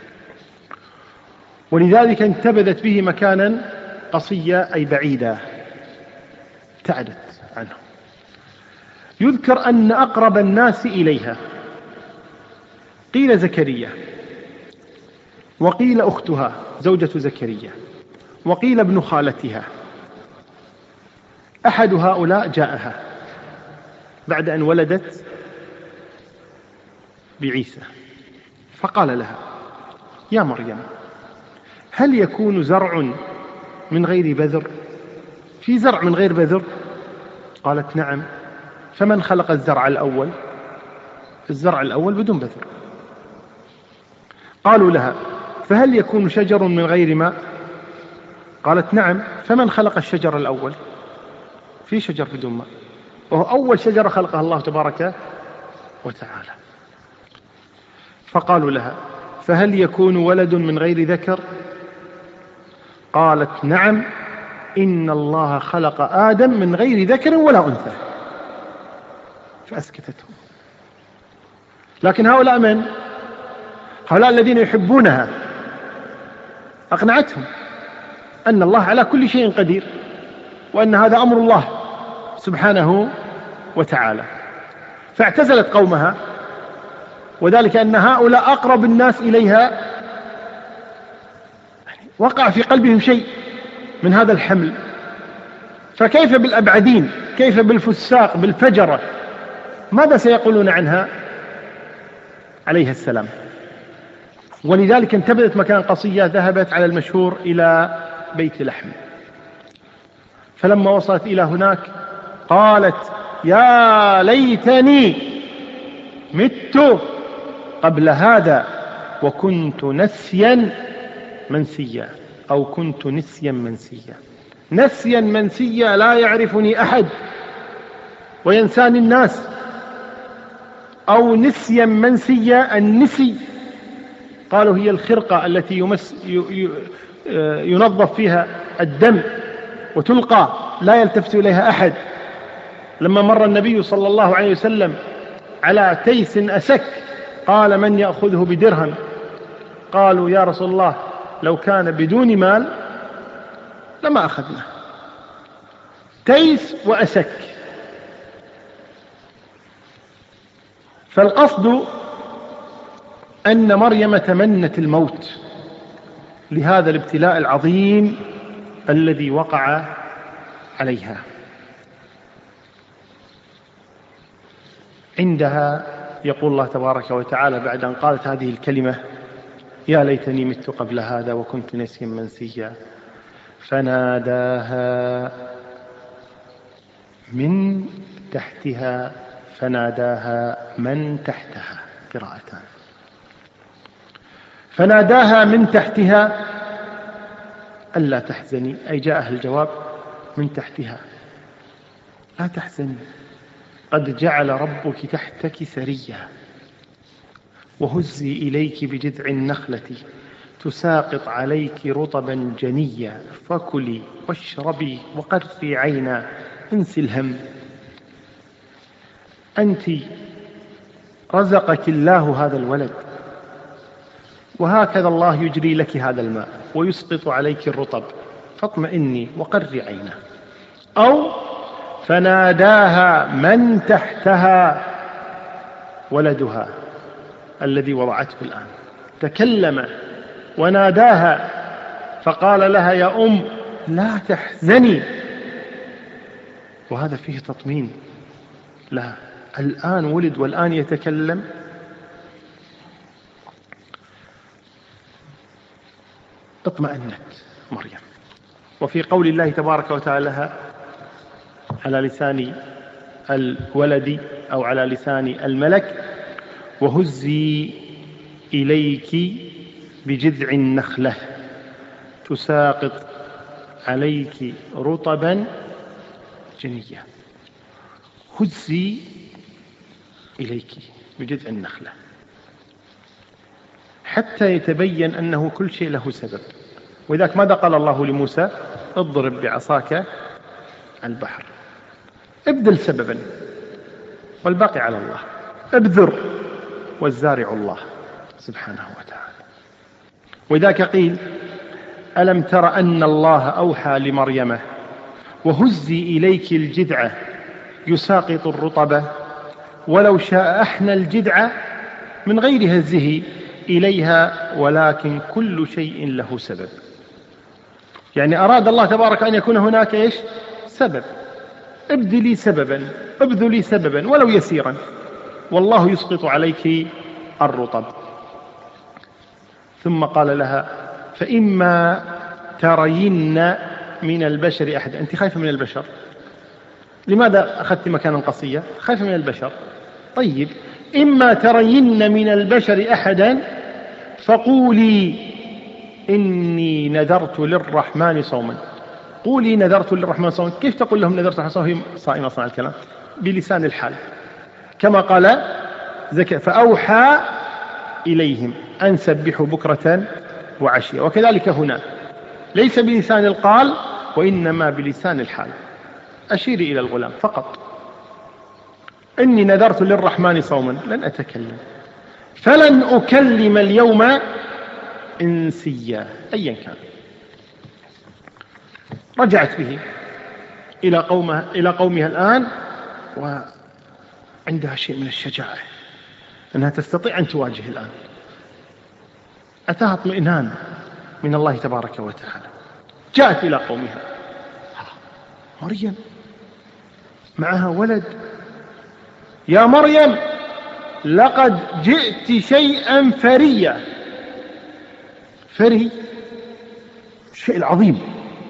ولذلك انتبذت به مكانا قصيا أي بعيدا، ابتعدت عنه. يذكر أن أقرب الناس إليها قيل زكريا، وقيل أختها زوجة زكريا، وقيل ابن خالتها. أحد هؤلاء جاءها بعد أن ولدت بعيسى فقال لها: يا مريم، هل يكون زرع من غير بذر؟ في زرع من غير بذر؟ قالت: نعم. فمن خلق الزرع الأول؟ الزرع الأول بدون بذر. قالوا لها: فهل يكون شجر من غير ماء؟ قالت: نعم. فمن خلق الشجر الأول؟ في شجر بدون ماء، وهو أول شجرة خلقها الله تبارك وتعالى. فقالوا لها: فهل يكون ولد من غير ذكر؟ قالت: نعم، إن الله خلق آدم من غير ذكر ولا أنثى. فأسكتتهم. لكن هؤلاء من؟ هؤلاء الذين يحبونها أقنعتهم أن الله على كل شيء قدير، وأن هذا أمر الله سبحانه وتعالى. فاعتزلت قومها، وذلك أن هؤلاء أقرب الناس إليها، وقع في قلبهم شيء من هذا الحمل، فكيف بالأبعدين؟ كيف بالفساق بالفجرة؟ ماذا سيقولون عنها عليها السلام؟ ولذلك انتبذت مكان قصية، ذهبت على المشهور إلى بيت لحم. فلما وصلت إلى هناك قالت: يا ليتني مت قبل هذا وكنت نسيا منسيا، أو كنت نسيا منسيا. نسيا منسيا، لا يعرفني أحد وينساني الناس، أو نسيا منسيا. النسي قالوا هي الخرقة التي ينظف فيها الدم وتلقى لا يلتفت إليها أحد. لما مر النبي صلى الله عليه وسلم على تيس أسك قال: من يأخذه بدرهم؟ قالوا: يا رسول الله، لو كان بدون مال لما أخذناه. تيس وأسك. فالقصد أن مريم تمنت الموت لهذا الابتلاء العظيم الذي وقع عليها. عندها يقول الله تبارك وتعالى بعد أن قالت هذه الكلمة: يا ليتني مت قبل هذا وكنت نسيا منسيا، فناداها من تحتها، فناداها من تحتها، قراءتان. فناداها من تحتها ألا تحزني، أي جاءها الجواب من تحتها: لا تحزني، قد جعل ربك تحتك سريا، وهزي إليك بجذع النخلة تساقط عليك رطبا جنيا، فكلي واشربي وقري عينا، انسي الهم. أنت رزقك الله هذا الولد، وهكذا الله يجري لك هذا الماء ويسقط عليك الرطب، فاطمئني وقري عينا. أو فناداها من تحتها ولدها الذي وضعته الآن، تكلم وناداها فقال لها: يا أم لا تحزني. وهذا فيه تطمين لها، الآن ولد والآن يتكلم. اطمأنت مريم. وفي قول الله تبارك وتعالى لها على لسان الولد أو على لسان الملك: وهزي إليك بجذع النخلة تساقط عليك رطبا جنيا. هزي إليك بجذع النخلة حتى يتبين أنه كل شيء له سبب. وذلك ماذا قال الله لموسى؟ اضرب بعصاك البحر. ابذل سببا والباقي على الله. ابذر والزارع الله سبحانه وتعالى. وذاك قيل: ألم تر أن الله أوحى لمريم وهزي إليك الجذع يساقط الرطب ولو شاء أحنى الجذع من غير هزه إليها ولكن كل شيء له سبب. يعني أراد الله تبارك أن يكون هناك إيش؟ سبب. ابذلي سببا ولو يسيرا والله يسقط عليك الرطب. ثم قال لها: فإما ترين من البشر أحد. أنت خايفة من البشر، لماذا أخذت مكانا قصيا؟ خايفة من البشر. طيب، إما ترين من البشر أحدا فقولي إني نذرت للرحمن صوما. قولي نذرت للرحمن صوما. كيف تقول لهم نذرت للرحمن صوما وهي صائمة صنع الكلام؟ بلسان الحال، كما قال زكريا: فأوحى إليهم أن سبحوا بكرة وعشية. وكذلك هنا ليس بلسان القال وإنما بلسان الحال. أشيري إلى الغلام فقط: إني نذرت للرحمن صوما لن أتكلم فلن أكلم اليوم إنسيا. أيا كان. رجعت به إلى قومها الآن وعندها شيء من الشجاعة أنها تستطيع أن تواجه الآن. أتاها اطمئنان من الله تبارك وتعالى. جاءت إلى قومها: مريم معها ولد، يا مريم لقد جئت شيئا فريا. فري الشيء العظيم،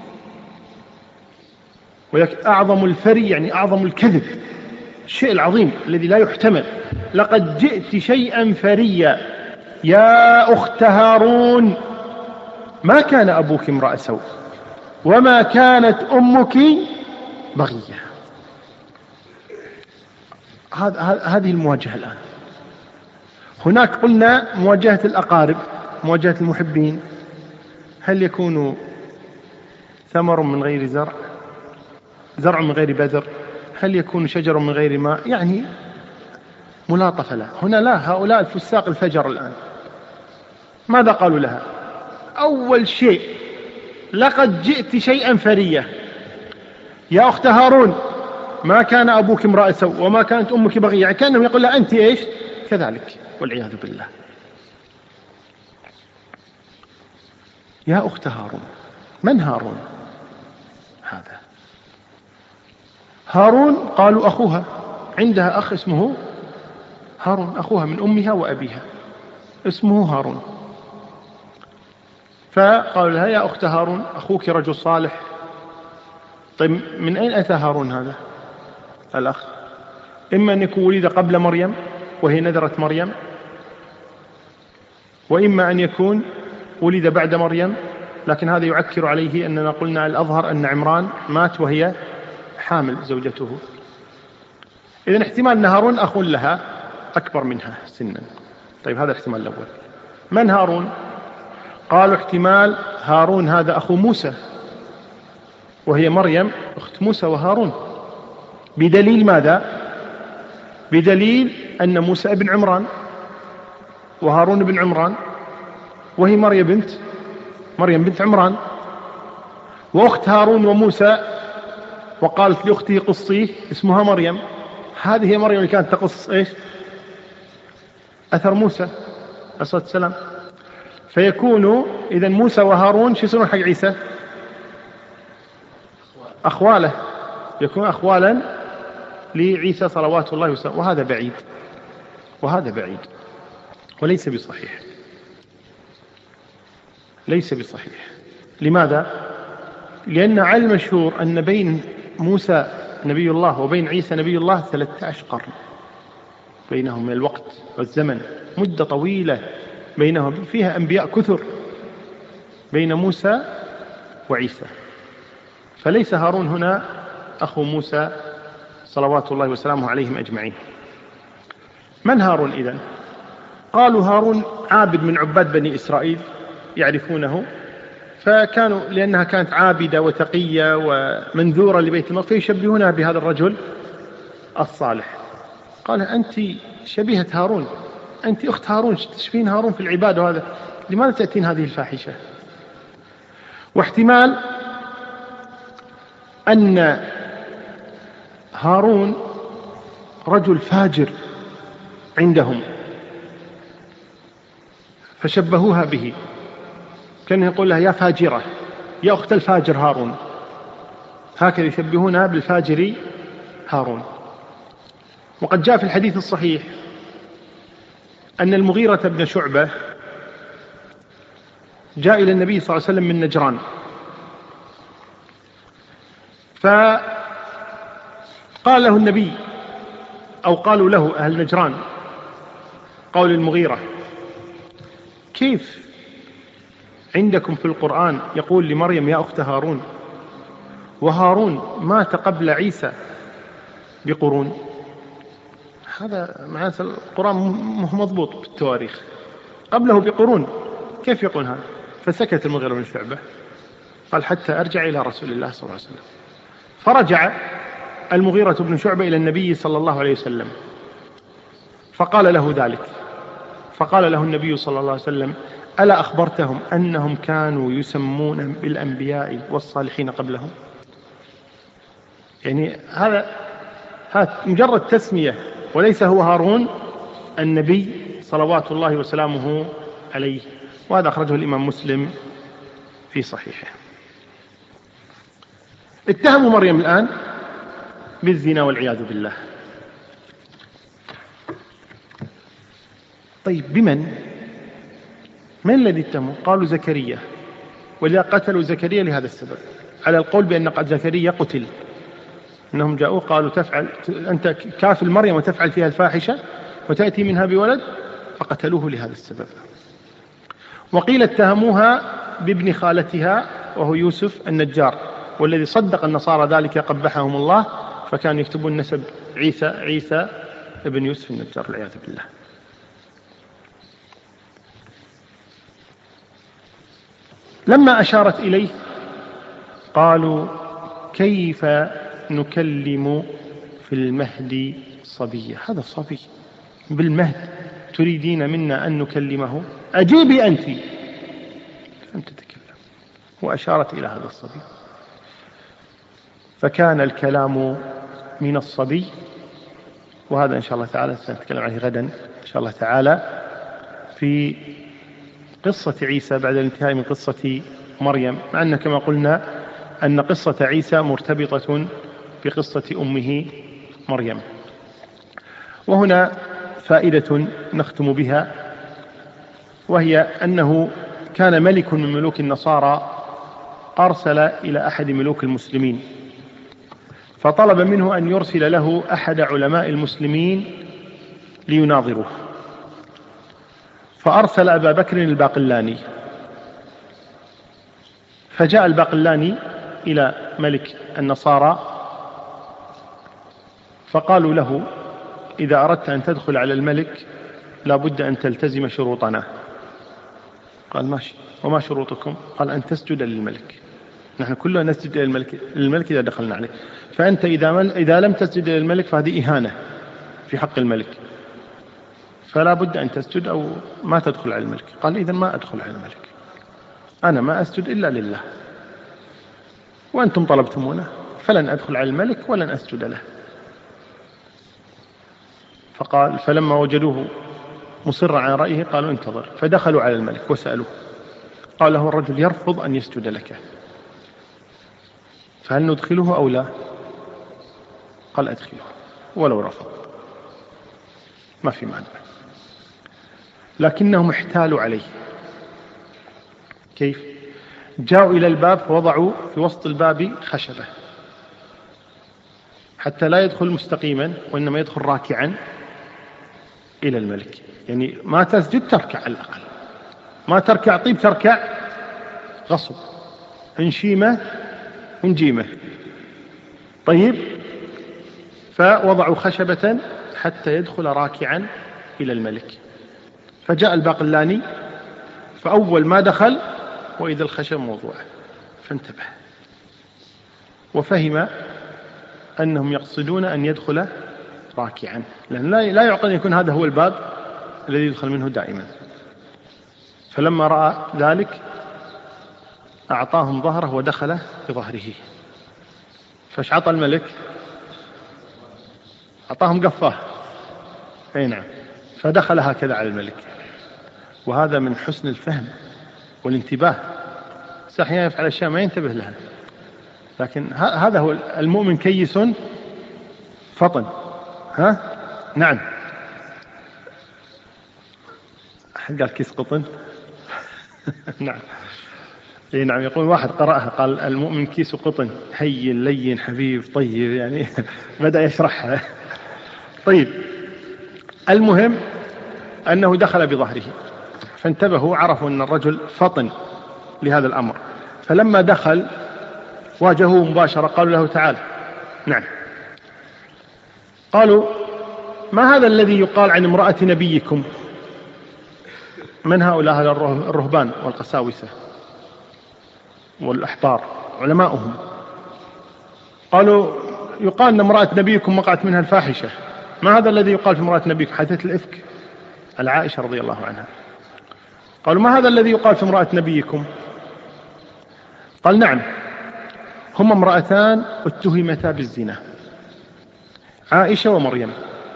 ولكن أعظم الفري يعني أعظم الكذب، الشيء العظيم الذي لا يحتمل. لقد جئت شيئا فريا يا أخت هارون ما كان أبوك امرأ سوء وما كانت أمك بغية. هذه المواجهة الآن. هناك قلنا مواجهة الأقارب، مواجهة المحبين. هل يكون ثمر من غير زرع، زرع من غير بذر؟ هل يكون شجر من غير ماء؟ يعني ملاطفة له. هنا لا، هؤلاء الفساق الفجر الآن ماذا قالوا لها؟ أول شيء: لقد جئت شيئا فريا يا أخت هارون ما كان أبوك امرأ سوء وما كانت أمك بغية. يعني كأنهم يقول لها أنت إيش؟ كذلك، والعياذ بالله. يا أخت هارون. من هارون هذا؟ هارون قالوا أخوها، عندها أخ اسمه هارون، أخوها من أمها وأبيها اسمه هارون. فقالوا لها: يا أخت هارون أخوك رجل صالح. طيب، من أين أتى هارون هذا الأخ؟ إما أن يكون ولد قبل مريم وهي نذرت مريم، وإما أن يكون ولد بعد مريم، لكن هذا يعكر عليه أننا قلنا الأظهر أن عمران مات وهي حامل زوجته. إذن احتمال أن هارون أخ لها أكبر منها سنا. طيب، هذا الاحتمال الأول. من هارون؟ قالوا احتمال هارون هذا أخو موسى وهي مريم أخت موسى وهارون. بدليل ماذا؟ بدليل أن موسى ابن عمران وهارون ابن عمران وهي مريم بنت عمران، وأخت هارون وموسى وقالت لأخته قصيه اسمها مريم. هذه هي مريم اللي كانت تقص إيش؟ أثر موسى عليه الصلاة والسلام. فيكون إذا موسى وهارون شو يصيرون حق عيسى؟ أخواله، يكون أخوالا لعيسى صلوات الله وسلامه. وهذا بعيد وليس بصحيح، ليس بصحيح. لماذا؟ لأن على المشهور أن بين موسى نبي الله وبين عيسى نبي الله 13 قرن بينهم من الوقت والزمن، مدة طويلة بينهم، فيها أنبياء كثر بين موسى وعيسى. فليس هارون هنا أخو موسى صلوات الله وسلامه عليهم أجمعين. من هارون إذن؟ قالوا هارون عابد من عباد بني إسرائيل يعرفونه، فكانوا لأنها كانت عابدة وتقية ومنذورة لبيت الله فيشبهونها بهذا الرجل الصالح. قال: أنت شبيهة هارون أنت أخت هارون، تشبهين هارون في العبادة، وهذا لماذا تأتين هذه الفاحشة؟ واحتمال أن هارون رجل فاجر عندهم فشبهوها به، كان يقول لها يا فاجرة، يا أخت الفاجر هارون، هكذا يشبهونها بالفاجر هارون. وقد جاء في الحديث الصحيح أن المغيرة بن شعبة جاء إلى النبي صلى الله عليه وسلم من نجران، فقال له النبي، أو قالوا له أهل نجران، قول المغيرة: كيف عندكم في القرآن يقول لمريم يا أخت هارون، وهارون مات قبل عيسى بقرون؟ هذا معناه القرآن مضبوط بالتواريخ، قبله بقرون، كيف يقول هذا؟ فسكت المغيرة بن شعبة، قال حتى أرجع إلى رسول الله صلى الله عليه وسلم. فرجع المغيرة بن شعبة إلى النبي صلى الله عليه وسلم فقال له ذلك، فقال له النبي صلى الله عليه وسلم: ألا أخبرتهم أنهم كانوا يسمون بالأنبياء والصالحين قبلهم؟ يعني هذا مجرد تسمية، وليس هو هارون النبي صلوات الله وسلامه عليه. وهذا أخرجه الإمام مسلم في صحيحه. اتهموا مريم الآن بالزنا والعياذ بالله. طيب بمن؟ من الذي اتهموا؟ قالوا زكريا، ولذا قتلوا زكريا لهذا السبب، على القول بأن قد زكريا قتل، أنهم جاءوا قالوا أنت كافل مريم وتفعل فيها الفاحشة وتأتي منها بولد، فقتلوه لهذا السبب. وقيل اتهموها بابن خالتها وهو يوسف النجار، والذي صدق النصارى ذلك قبحهم الله، فكانوا يكتبون نسب عيسى ابن يوسف النجار والعياذ بالله. لما أشارت إليه قالوا: كيف نكلم في المهد صبيا؟ هذا صبي بالمهد، تريدين منا أن نكلمه؟ أجيبي أنت. لم تتكلم، وأشارت إلى هذا الصبي، فكان الكلام من الصبي. وهذا إن شاء الله تعالى سنتكلم عنه غدا إن شاء الله تعالى في قصة عيسى بعد الانتهاء من قصة مريم، مع أن كما قلنا أن قصة عيسى مرتبطة بقصة أمه مريم. وهنا فائدة نختم بها، وهي أنه كان ملك من ملوك النصارى أرسل إلى أحد ملوك المسلمين، فطلب منه أن يرسل له أحد علماء المسلمين ليناظره، فأرسل أبا بكر الباقلاني. فجاء الباقلاني إلى ملك النصارى فقالوا له: إذا أردت أن تدخل على الملك لابد أن تلتزم شروطنا. قال: ماشي، وما شروطكم؟ قال: أن تسجد للملك، نحن كلنا نسجد للملك إذا دخلنا عليه، فأنت إذا لم تسجد للملك فهذه إهانة في حق الملك، فلا بد أن تسجد أو ما تدخل على الملك. قال: إذن ما أدخل على الملك، أنا ما أسجد إلا لله، وأنتم طلبتمونه، فلن أدخل على الملك ولن أسجد له. فقال: فلما وجدوه مصر على رأيه قالوا: انتظر. فدخلوا على الملك وسألوه، قال له الرجل: يرفض أن يسجد لك، فهل ندخله أو لا؟ قال: أدخله ولو رفض، ما في مانع. لكنهم احتالوا عليه. كيف؟ جاءوا إلى الباب فوضعوا في وسط الباب خشبة حتى لا يدخل مستقيما، وإنما يدخل راكعا إلى الملك. يعني ما تسجد تركع على الأقل، ما تركع طيب، تركع غصب، انشيمة ونجيمة. طيب، فوضعوا خشبة حتى يدخل راكعا إلى الملك. فجاء الباقلاني، فأول ما دخل وإذا الخشب موضوعة، فانتبه وفهم أنهم يقصدون أن يدخل راكعا، لأن لا يعقل أن يكون هذا هو الباب الذي يدخل منه دائما. فلما رأى ذلك أعطاهم ظهره ودخل بظهره. فايش عطى الملك؟ أعطاهم قفاه، أي نعم، فدخل هكذا على الملك. وهذا من حسن الفهم والانتباه. أحيانا يفعل أشياء ما ينتبه لها، لكن هذا هو المؤمن كيس فطن. نعم. أحد قال كيس قطن. نعم. إيه نعم، يقول واحد قرأها قال المؤمن كيس قطن، هين لين حبيب طيب، يعني بدأ يشرحها. طيب، المهم أنه دخل بظهره، فانتبهوا عرفوا أن الرجل فطن لهذا الأمر. فلما دخل واجهوه مباشرة، قالوا له تعال. نعم. قالوا ما هذا الذي يقال عن امرأة نبيكم؟ من هؤلاء؟ هذا الرهبان والقساوسة والأحبار علماؤهم. قالوا يقال أن امرأة نبيكم وقعت منها الفاحشة. ما هذا الذي يقال في امرأة نبيكم؟ حدث الإفك على عائشة رضي الله عنها. قالوا ما هذا الذي يقال في امرأة نبيكم؟ قال نعم، هما امرأتان اتهمتا بالزنا، عائشة ومريم.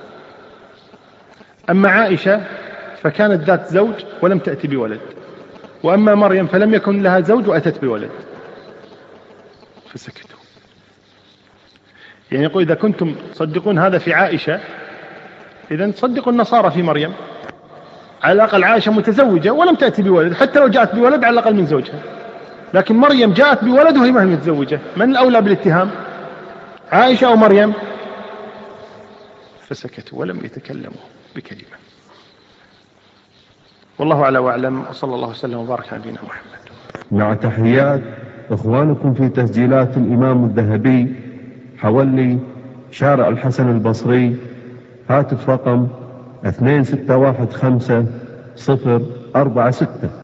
أما عائشة فكانت ذات زوج ولم تأتي بولد، وأما مريم فلم يكن لها زوج وأتت بولد. فسكتوا. يعني يقول إذا كنتم تصدقون هذا في عائشة، إذن تصدقوا النصارى في مريم. على الأقل عائشة متزوجة ولم تأتي بولد، حتى لو جاءت بولد على الأقل من زوجها. لكن مريم جاءت بولد وهي ما هي متزوجة. من الأولى بالاتهام، عائشة أو مريم؟ فسكتوا ولم يتكلموا بكلمة. والله أعلى وأعلم، وصلى الله وسلم وبارك على نبينا محمد. مع تحيات إخوانكم في تسجيلات الإمام الذهبي، حولي شارع الحسن البصري، هاتف رقم 2615 046.